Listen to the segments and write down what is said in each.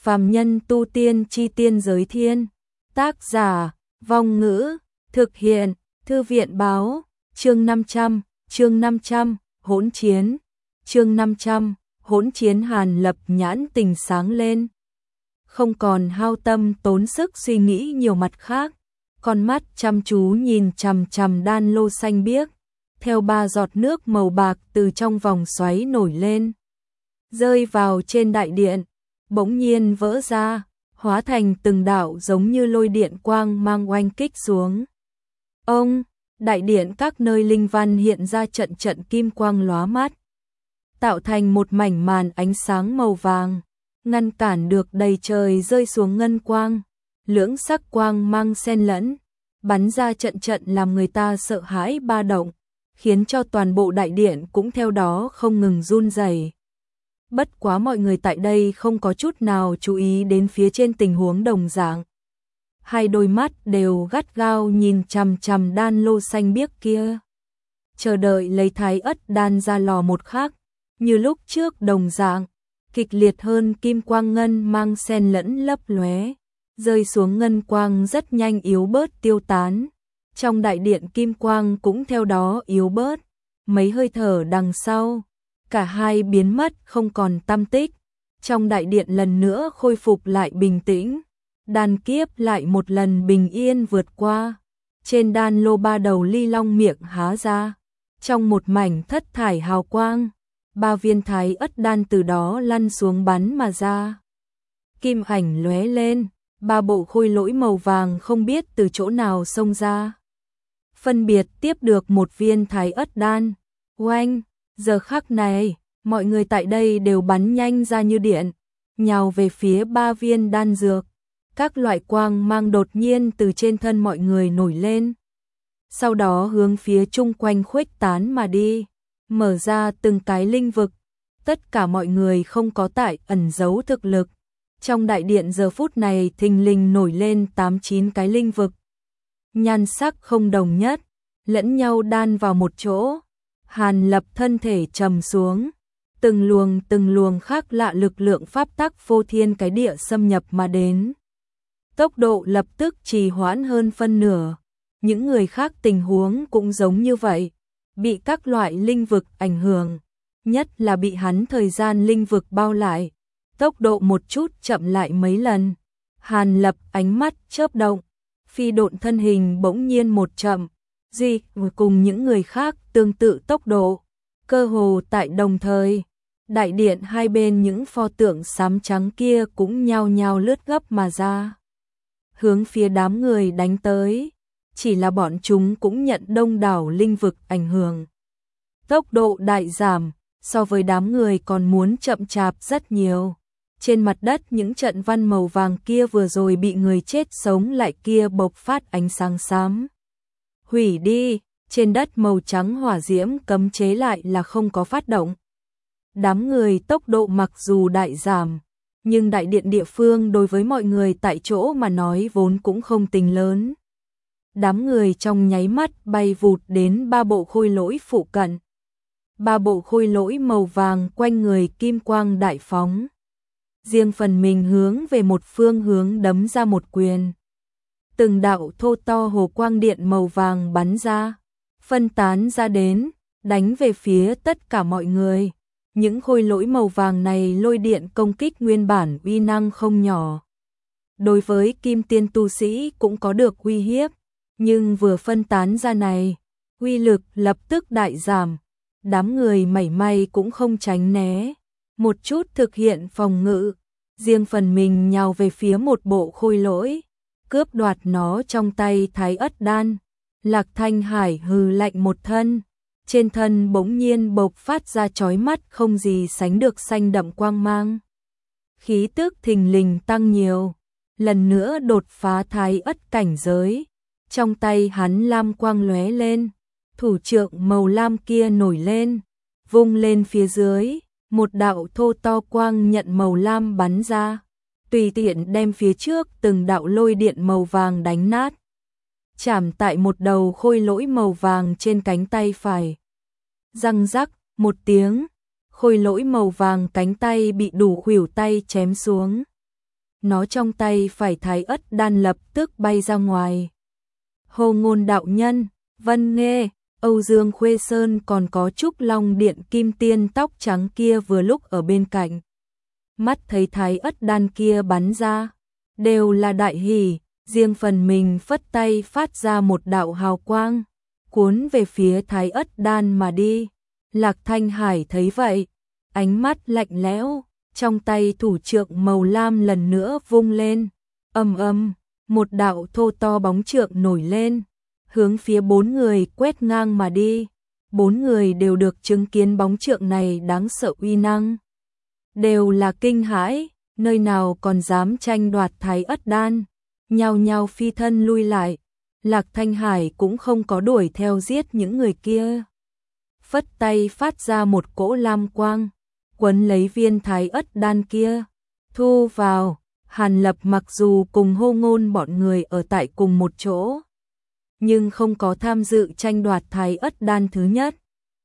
Phàm nhân tu tiên chi tiên giới thiên. Tác giả, Vong Ngữ, thực hiện, Thư viện báo, chương 500, hỗn chiến, chương 500, hỗn chiến. Hàn Lập nhãn tình sáng lên. Không còn hao tâm tốn sức suy nghĩ nhiều mặt khác, con mắt chăm chú nhìn chằm chằm đan lô xanh biếc, theo 3 giọt nước màu bạc từ trong vòng xoáy nổi lên, rơi vào trên đại điện, bỗng nhiên vỡ ra, hóa thành từng đạo giống như lôi điện quang mang oanh kích xuống. Ông, đại điện các nơi linh văn hiện ra trận trận kim quang lóa mắt, tạo thành một mảnh màn ánh sáng màu vàng, ngăn cản được đầy trời rơi xuống ngân quang, lưỡng sắc quang mang xen lẫn, bắn ra trận trận làm người ta sợ hãi ba động, khiến cho toàn bộ đại điện cũng theo đó không ngừng run rẩy. Bất quá mọi người tại đây không có chút nào chú ý đến phía trên tình huống đồng dạng. Hai đôi mắt đều gắt gao nhìn chằm chằm đan lô xanh biếc kia, chờ đợi lấy thái ất đan ra lò một khắc, như lúc trước đồng dạng, kịch liệt hơn kim quang ngân mang xen lẫn lấp lóe, rơi xuống ngân quang rất nhanh yếu bớt tiêu tán. Trong đại điện kim quang cũng theo đó yếu bớt, mấy hơi thở đằng sau, cả hai biến mất không còn tăm tích. Trong đại điện lần nữa khôi phục lại bình tĩnh, đan kiếp lại một lần bình yên vượt qua. Trên đan lô 3 đầu ly long miệng há ra, trong một mảnh thất thải hào quang, 3 viên thái ất đan từ đó lăn xuống bắn mà ra. Kim ảnh lóe lên, 3 bộ khôi lỗi màu vàng không biết từ chỗ nào xông ra, phân biệt tiếp được một viên thái ất đan. Oanh, giờ khắc này, mọi người tại đây đều bắn nhanh ra như điện, nhào về phía 3 viên đan dược. Các loại quang mang đột nhiên từ trên thân mọi người nổi lên, sau đó hướng phía chung quanh khuếch tán mà đi, mở ra từng cái linh vực. Tất cả mọi người không có tại ẩn giấu thực lực. Trong đại điện giờ phút này thình lình nổi lên 8-9 cái linh vực, nhan sắc không đồng nhất, lẫn nhau đan vào một chỗ. Hàn Lập thân thể trầm xuống, từng luồng khác lạ lực lượng pháp tắc vô thiên cái địa xâm nhập mà đến. Tốc độ lập tức trì hoãn hơn phân nửa. Những người khác tình huống cũng giống như vậy, bị các loại linh vực ảnh hưởng, nhất là bị hắn thời gian linh vực bao lại, tốc độ một chút chậm lại mấy lần. Hàn Lập ánh mắt chớp động, phi độn thân hình bỗng nhiên một chậm, cùng những người khác tương tự tốc độ, cơ hồ tại đồng thời. Đại điện hai bên những pho tượng xám trắng kia cũng nhao nhao lướt gấp mà ra, hướng phía đám người đánh tới. Chỉ là bọn chúng cũng nhận đông đảo linh vực ảnh hưởng, tốc độ đại giảm, so với đám người còn muốn chậm chạp rất nhiều. Trên mặt đất những trận văn màu vàng kia vừa rồi bị người chết sống lại kia bộc phát ánh sáng xám. Hủy đi, trên đất màu trắng hỏa diễm cấm chế lại là không có phát động. Đám người tốc độ mặc dù đại giảm, nhưng đại điện địa phương đối với mọi người tại chỗ mà nói vốn cũng không tính lớn. Đám người trong nháy mắt bay vụt đến 3 bộ khôi lỗi phụ cận. 3 bộ khôi lỗi màu vàng quanh người kim quang đại phóng, riêng phần mình hướng về một phương hướng đấm ra một quyền. Từng đạo thô to hồ quang điện màu vàng bắn ra, phân tán ra đến, đánh về phía tất cả mọi người. Những khôi lỗi màu vàng này lôi điện công kích nguyên bản uy năng không nhỏ, đối với kim tiên tu sĩ cũng có được uy hiếp, nhưng vừa phân tán ra này, uy lực lập tức đại giảm. Đám người mảy may cũng không tránh né, một chút thực hiện phòng ngự, riêng phần mình nhào về phía một bộ khôi lỗi, cướp đoạt nó trong tay thái ất đan. Lạc Thanh Hải hừ lạnh một thân, trên thân bỗng nhiên bộc phát ra chói mắt không gì sánh được xanh đậm quang mang. Khí tức thình lình tăng nhiều, lần nữa đột phá thái ất cảnh giới. Trong tay hắn lam quang lóe lên, thủ trượng màu lam kia nổi lên, vung lên phía dưới, một đạo thô to quang nhận màu lam bắn ra, tùy tiện đem phía trước từng đạo lôi điện màu vàng đánh nát, chạm tại một đầu khôi lỗi màu vàng trên cánh tay phải. Răng rắc một tiếng, khôi lỗi màu vàng cánh tay bị đủ khuỷu tay chém xuống. nó trong tay phải Thái Ất đan lập tức bay ra ngoài. Hồ Ngôn đạo nhân, Vân Nghê, Âu Dương Khuê Sơn còn có Trúc Long Điện Kim Tiên tóc trắng kia vừa lúc ở bên cạnh. Mắt thấy Thái Ất đan kia bắn ra, đều là đại hỉ, riêng phần mình phất tay phát ra một đạo hào quang, cuốn về phía Thái Ất đan mà đi. Lạc Thanh Hải thấy vậy, ánh mắt lạnh lẽo, trong tay thủ trượng màu lam lần nữa vung lên, một đạo thô to bóng trượng nổi lên, hướng phía 4 người quét ngang mà đi. 4 người đều được chứng kiến bóng trượng này đáng sợ uy năng, đều là kinh hãi, nơi nào còn dám tranh đoạt Thái Ất đan, nhao nhao phi thân lui lại. Lạc Thanh Hải cũng không có đuổi theo giết những người kia, phất tay phát ra một cỗ lam quang, quấn lấy viên Thái Ất đan kia, thu vào. Hàn Lập mặc dù cùng Hồ Ngôn bọn người ở tại cùng một chỗ, nhưng không có tham dự tranh đoạt Thái Ất đan thứ nhất.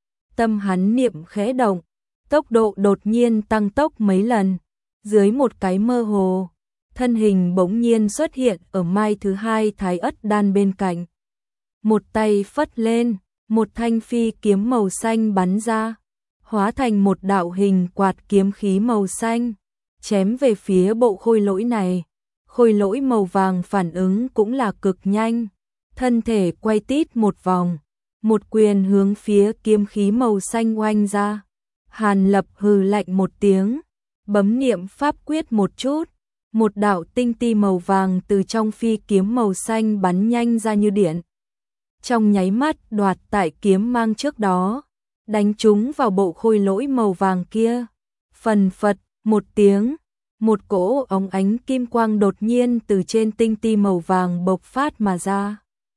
Tâm hắn niệm khẽ động, tốc độ đột nhiên tăng tốc mấy lần, dưới một cái mơ hồ, thân hình bỗng nhiên xuất hiện ở mai thứ hai Thái Ất đan bên cạnh. Một tay phất lên, một thanh phi kiếm màu xanh bắn ra, hóa thành một đạo hình quạt kiếm khí màu xanh, chém về phía bộ khôi lỗi này. Khôi lỗi màu vàng phản ứng cũng là cực nhanh, thân thể quay tít một vòng, một quyền hướng phía kiếm khí màu xanh oanh ra. Hàn Lập hừ lạnh một tiếng, bấm niệm pháp quyết một chút, một đạo tinh ti màu vàng từ trong phi kiếm màu xanh bắn nhanh ra như điện. Trong nháy mắt đoạt tại kiếm mang trước đó, đánh trúng vào bộ khôi lỗi màu vàng kia. Phần phật một tiếng, một cỗ óng ánh kim quang đột nhiên từ trên tinh ti màu vàng bộc phát mà ra,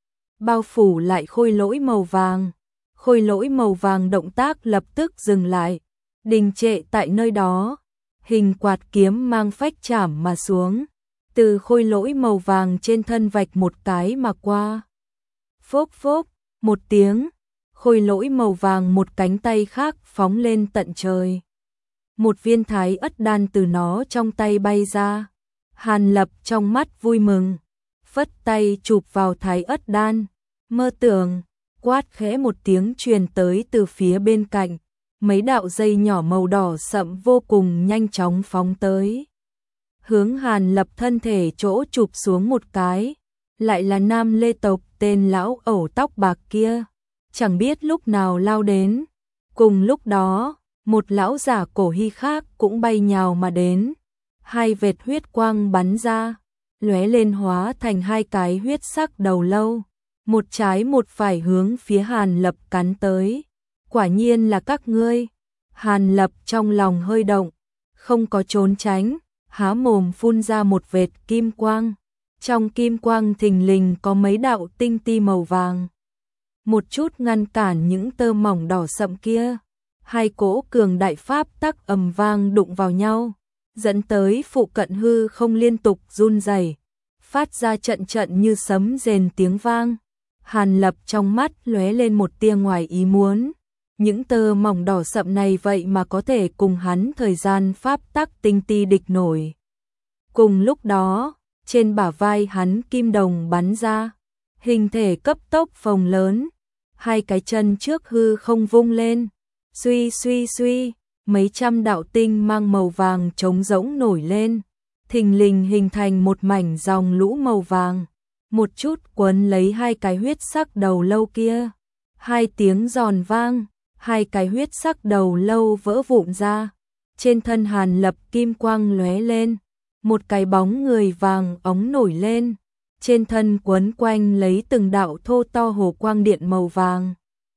bao phủ lại khôi lỗi màu vàng. Khôi lỗi màu vàng động tác lập tức dừng lại, đình trệ tại nơi đó. Hình quạt kiếm mang phách chảm mà xuống, từ khôi lỗi màu vàng trên thân vạch một cái mà qua. Phốc phốc, một tiếng, khôi lỗi màu vàng một cánh tay khác phóng lên tận trời. Một viên Thái Ất đan từ nó trong tay bay ra. Hàn Lập trong mắt vui mừng, phất tay chụp vào Thái Ất đan. Mơ tưởng, quát khẽ một tiếng truyền tới từ phía bên cạnh. Mấy đạo dây nhỏ màu đỏ sậm vô cùng nhanh chóng phóng tới, hướng Hàn Lập thân thể chỗ chụp xuống một cái. Lại là Nam Lê tộc tên lão ẩu tóc bạc kia, chẳng biết lúc nào lao đến. Cùng lúc đó, một lão giả cổ hy khác cũng bay nhào mà đến. Hai vệt huyết quang bắn ra, lóe lên hóa thành hai cái huyết sắc đầu lâu, một trái một phải hướng phía Hàn Lập cắn tới. Quả nhiên là các ngươi. Hàn Lập trong lòng hơi động, không có trốn tránh, há mồm phun ra một vệt kim quang. Trong kim quang thình lình có mấy đạo tinh ti màu vàng, một chút ngăn cản những tơ mỏng đỏ sậm kia. Hai cỗ cường đại pháp tắc ầm vang đụng vào nhau, dẫn tới phụ cận hư không liên tục run rẩy, phát ra trận trận như sấm rền tiếng vang. Hàn Lập trong mắt lóe lên một tia ngoài ý muốn. Những tơ mỏng đỏ sậm này vậy mà có thể cùng hắn thời gian pháp tắc tinh ti địch nổi. Cùng lúc đó, trên bả vai hắn kim đồng bắn ra, hình thể cấp tốc phồng lớn, hai cái chân trước hư không vung lên, suy suy suy, mấy trăm đạo tinh mang màu vàng trống rỗng nổi lên, thình lình hình thành một mảnh dòng lũ màu vàng, một chút quấn lấy hai cái huyết sắc đầu lâu kia. Hai tiếng giòn vang, hai cái huyết sắc đầu lâu vỡ vụn ra. Trên thân Hàn Lập kim quang lóe lên, một cái bóng người vàng óng nổi lên, trên thân quấn quanh lấy từng đạo thô to hồ quang điện màu vàng.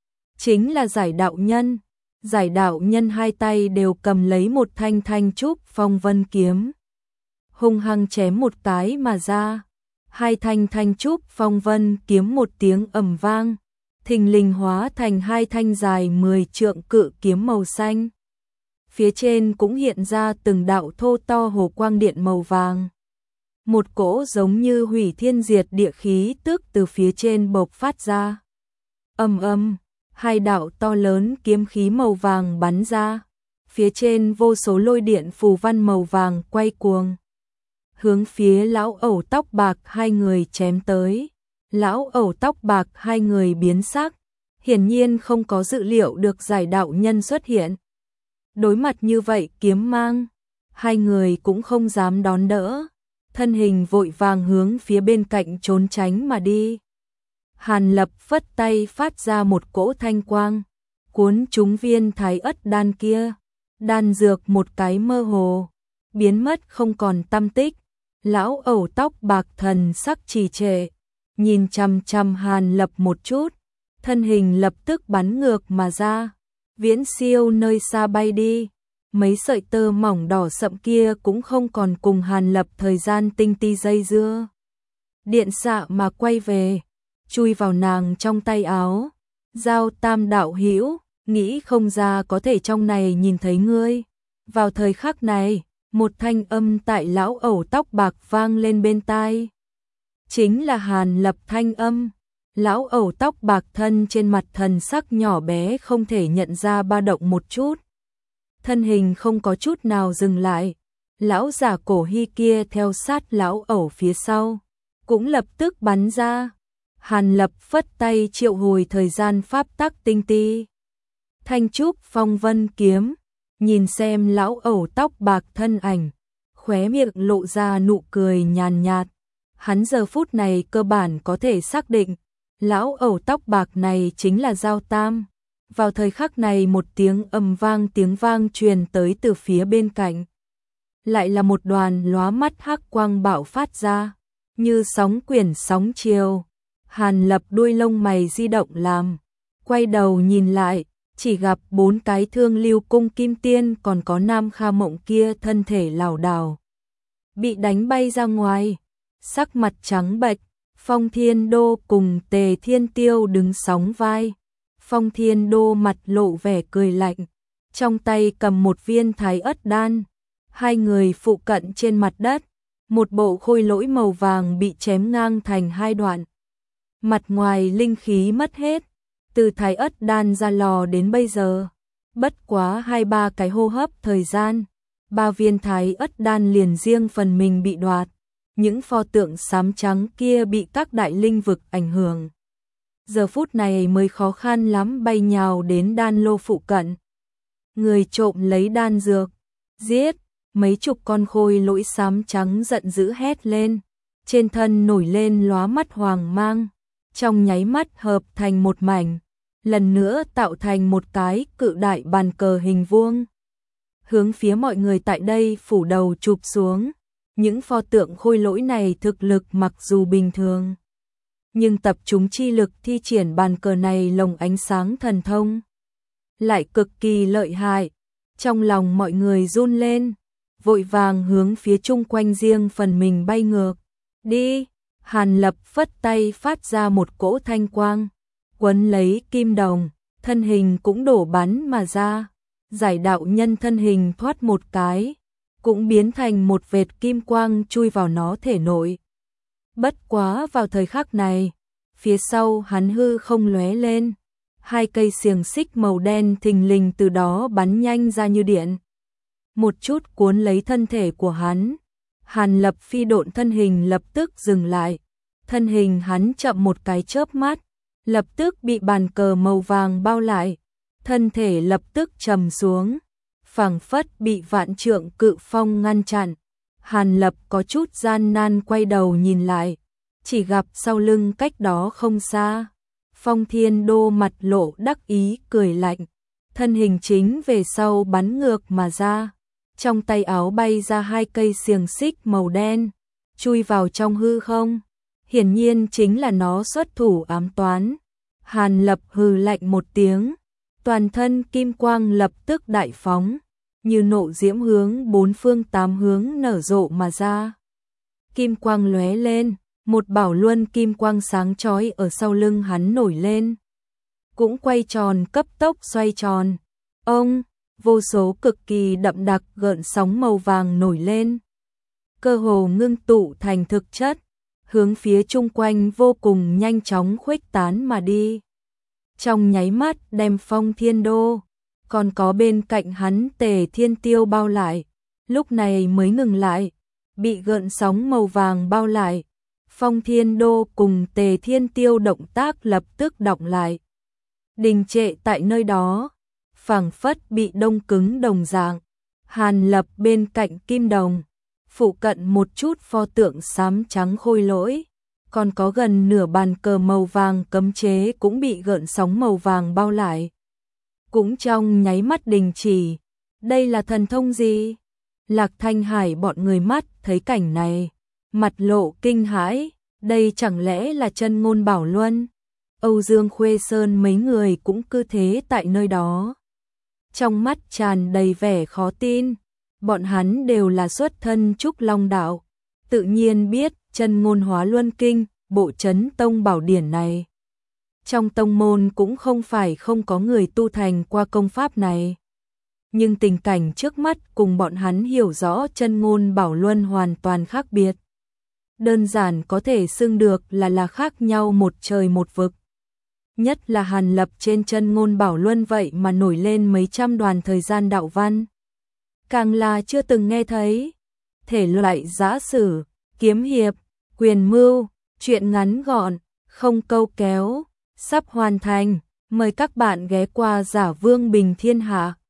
Chính là Giải Đạo Nhân. Giải Đạo Nhân hai tay đều cầm lấy một thanh thanh trúc phong vân kiếm, hung hăng chém một cái mà ra. Hai thanh thanh trúc phong vân kiếm một tiếng ầm vang, thình lình hóa thành hai thanh dài 10 trượng cự kiếm màu xanh. Phía trên cũng hiện ra từng đạo thô to hồ quang điện màu vàng. Một cỗ giống như hủy thiên diệt địa khí tức từ phía trên bộc phát ra. Hai đạo to lớn kiếm khí màu vàng bắn ra. Phía trên vô số lôi điện phù văn màu vàng quay cuồng, hướng phía lão ẩu tóc bạc hai người chém tới. Lão ẩu tóc bạc hai người biến sắc, hiển nhiên không có dự liệu được giải đạo nhân xuất hiện. Đối mặt như vậy kiếm mang, hai người cũng không dám đón đỡ, thân hình vội vàng hướng phía bên cạnh trốn tránh mà đi. Hàn Lập phất tay phát ra một cỗ thanh quang, cuốn trúng viên thái ất đan kia, đan dược một cái mơ hồ, biến mất không còn tăm tích. Lão ẩu tóc bạc thần sắc trì trệ, nhìn chằm chằm Hàn Lập một chút, thân hình lập tức bắn ngược mà ra, viễn siêu nơi xa bay đi. Mấy sợi tơ mỏng đỏ sậm kia cũng không còn cùng Hàn Lập thời gian tinh ti dây dưa. Điện xạ mà quay về, chui vào nàng trong tay áo. Giao Tam đạo hữu, nghĩ không ra có thể trong này nhìn thấy ngươi. Vào thời khắc này, một thanh âm tại lão ẩu tóc bạc vang lên bên tai. Chính là Hàn Lập thanh âm. Lão ẩu tóc bạc thân trên mặt thần sắc nhỏ bé không thể nhận ra ba động một chút. Thân hình không có chút nào dừng lại. Lão giả cổ hy kia theo sát lão ẩu phía sau, cũng lập tức bắn ra. Hàn Lập phất tay triệu hồi thời gian pháp tắc tinh ti. Thanh trúc phong vân kiếm, nhìn xem lão ẩu tóc bạc thân ảnh, khóe miệng lộ ra nụ cười nhàn nhạt. Hắn giờ phút này cơ bản có thể xác định, lão ẩu tóc bạc này chính là Giao Tam. Vào thời khắc này một tiếng vang truyền tới từ phía bên cạnh. Lại là một đoàn lóa mắt hắc quang bạo phát ra, như sóng quyển sóng chiều. Hàn Lập đuôi lông mày di động làm, quay đầu nhìn lại, chỉ gặp 4 cái Thương Lưu cung kim tiên còn có Nam Kha Mộng kia thân thể lảo đảo, bị đánh bay ra ngoài, sắc mặt trắng bệch. Phong Thiên Đô cùng Tề Thiên Tiêu đứng sóng vai. Phong Thiên Đô mặt lộ vẻ cười lạnh, trong tay cầm một viên thái ất đan. Hai người phụ cận trên mặt đất, một bộ khôi lỗi màu vàng bị chém ngang thành hai đoạn. Mặt ngoài linh khí mất hết, từ thái ất đan ra lò đến bây giờ, bất quá 2-3 cái hô hấp thời gian, 3 viên thái ất đan liền riêng phần mình bị đoạt. Những pho tượng xám trắng kia bị các đại linh vực ảnh hưởng, giờ phút này mới khó khăn lắm bay nhào đến đan lô phụ cận. Người trộm lấy đan dược, giết. Mấy chục con khôi lỗi xám trắng giận dữ hét lên, trên thân nổi lên lóa mắt hoàng mang, trong nháy mắt hợp thành một mảnh, lần nữa tạo thành một cái cự đại bàn cờ hình vuông, hướng phía mọi người tại đây phủ đầu chụp xuống. Những pho tượng khôi lỗi này thực lực mặc dù bình thường, nhưng tập trung chi lực thi triển bàn cờ này lồng ánh sáng thần thông lại cực kỳ lợi hại. Trong lòng mọi người run lên, vội vàng hướng phía chung quanh riêng phần mình bay ngược. Đi! Hàn Lập phất tay phát ra một cỗ thanh quang, quấn lấy kim đồng, thân hình cũng đổ bắn mà ra. Giải đạo nhân thân hình thoát một cái, cũng biến thành một vệt kim quang chui vào nó thể nội. Bất quá vào thời khắc này, phía sau hắn hư không lóe lên, 2 cây xiềng xích màu đen thình lình từ đó bắn nhanh ra như điện, một chút cuốn lấy thân thể của hắn. Hàn Lập phi độn thân hình lập tức dừng lại, thân hình hắn chậm một cái chớp mắt, lập tức bị bàn cờ màu vàng bao lại, thân thể lập tức trầm xuống, phảng phất bị vạn trượng cự phong ngăn chặn. Hàn Lập có chút gian nan quay đầu nhìn lại, chỉ gặp sau lưng cách đó không xa, Phong Thiên Đô mặt lộ đắc ý cười lạnh, thân hình chính về sau bắn ngược mà ra, trong tay áo bay ra 2 cây xiềng xích màu đen, chui vào trong hư không, hiển nhiên chính là nó xuất thủ ám toán. Hàn Lập hừ lạnh một tiếng, toàn thân kim quang lập tức đại phóng, như nộ diễm hướng 4 phương 8 hướng nở rộ mà ra. Kim quang lóe lên, một bảo luân kim quang sáng chói ở sau lưng hắn nổi lên, cũng quay tròn cấp tốc xoay tròn. Ông, vô số cực kỳ đậm đặc gợn sóng màu vàng nổi lên, cơ hồ ngưng tụ thành thực chất, hướng phía chung quanh vô cùng nhanh chóng khuếch tán mà đi. Trong nháy mắt đem Phong Thiên Đô, còn có bên cạnh hắn Tề Thiên Tiêu bao lại, lúc này mới ngừng lại. bị gợn sóng màu vàng bao lại. Phong Thiên Đô cùng Tề Thiên Tiêu động tác lập tức đọng lại. Đình trệ tại nơi đó, phảng phất bị đông cứng đồng dạng. Hàn Lập bên cạnh Kim Đồng, phụ cận một chút pho tượng xám trắng khôi lỗi, còn có gần nửa bàn cờ màu vàng cấm chế cũng bị gợn sóng màu vàng bao lại. Cũng trong nháy mắt đình chỉ, đây là thần thông gì? Lạc Thanh Hải bọn người mắt thấy cảnh này, mặt lộ kinh hãi, đây chẳng lẽ là chân ngôn bảo luân? Âu Dương Khuê Sơn mấy người cũng cứ thế tại nơi đó. Trong mắt tràn đầy vẻ khó tin, bọn hắn đều là xuất thân Trúc Long Đạo, tự nhiên biết chân ngôn hóa luân kinh, bộ chấn tông bảo điển này. Trong tông môn cũng không phải không có người tu thành qua công pháp này. Nhưng tình cảnh trước mắt cùng bọn hắn hiểu rõ chân ngôn bảo luân hoàn toàn khác biệt. Đơn giản có thể xưng được là khác nhau một trời một vực. Nhất là Hàn Lập trên chân ngôn bảo luân vậy mà nổi lên mấy trăm đoàn thời gian đạo văn. Càng là chưa từng nghe thấy. Thể loại giã sử, kiếm hiệp, quyền mưu, truyện ngắn gọn, không câu kéo, sắp hoàn thành. Mời các bạn ghé qua Giả Vương Bình Thiên Hạ.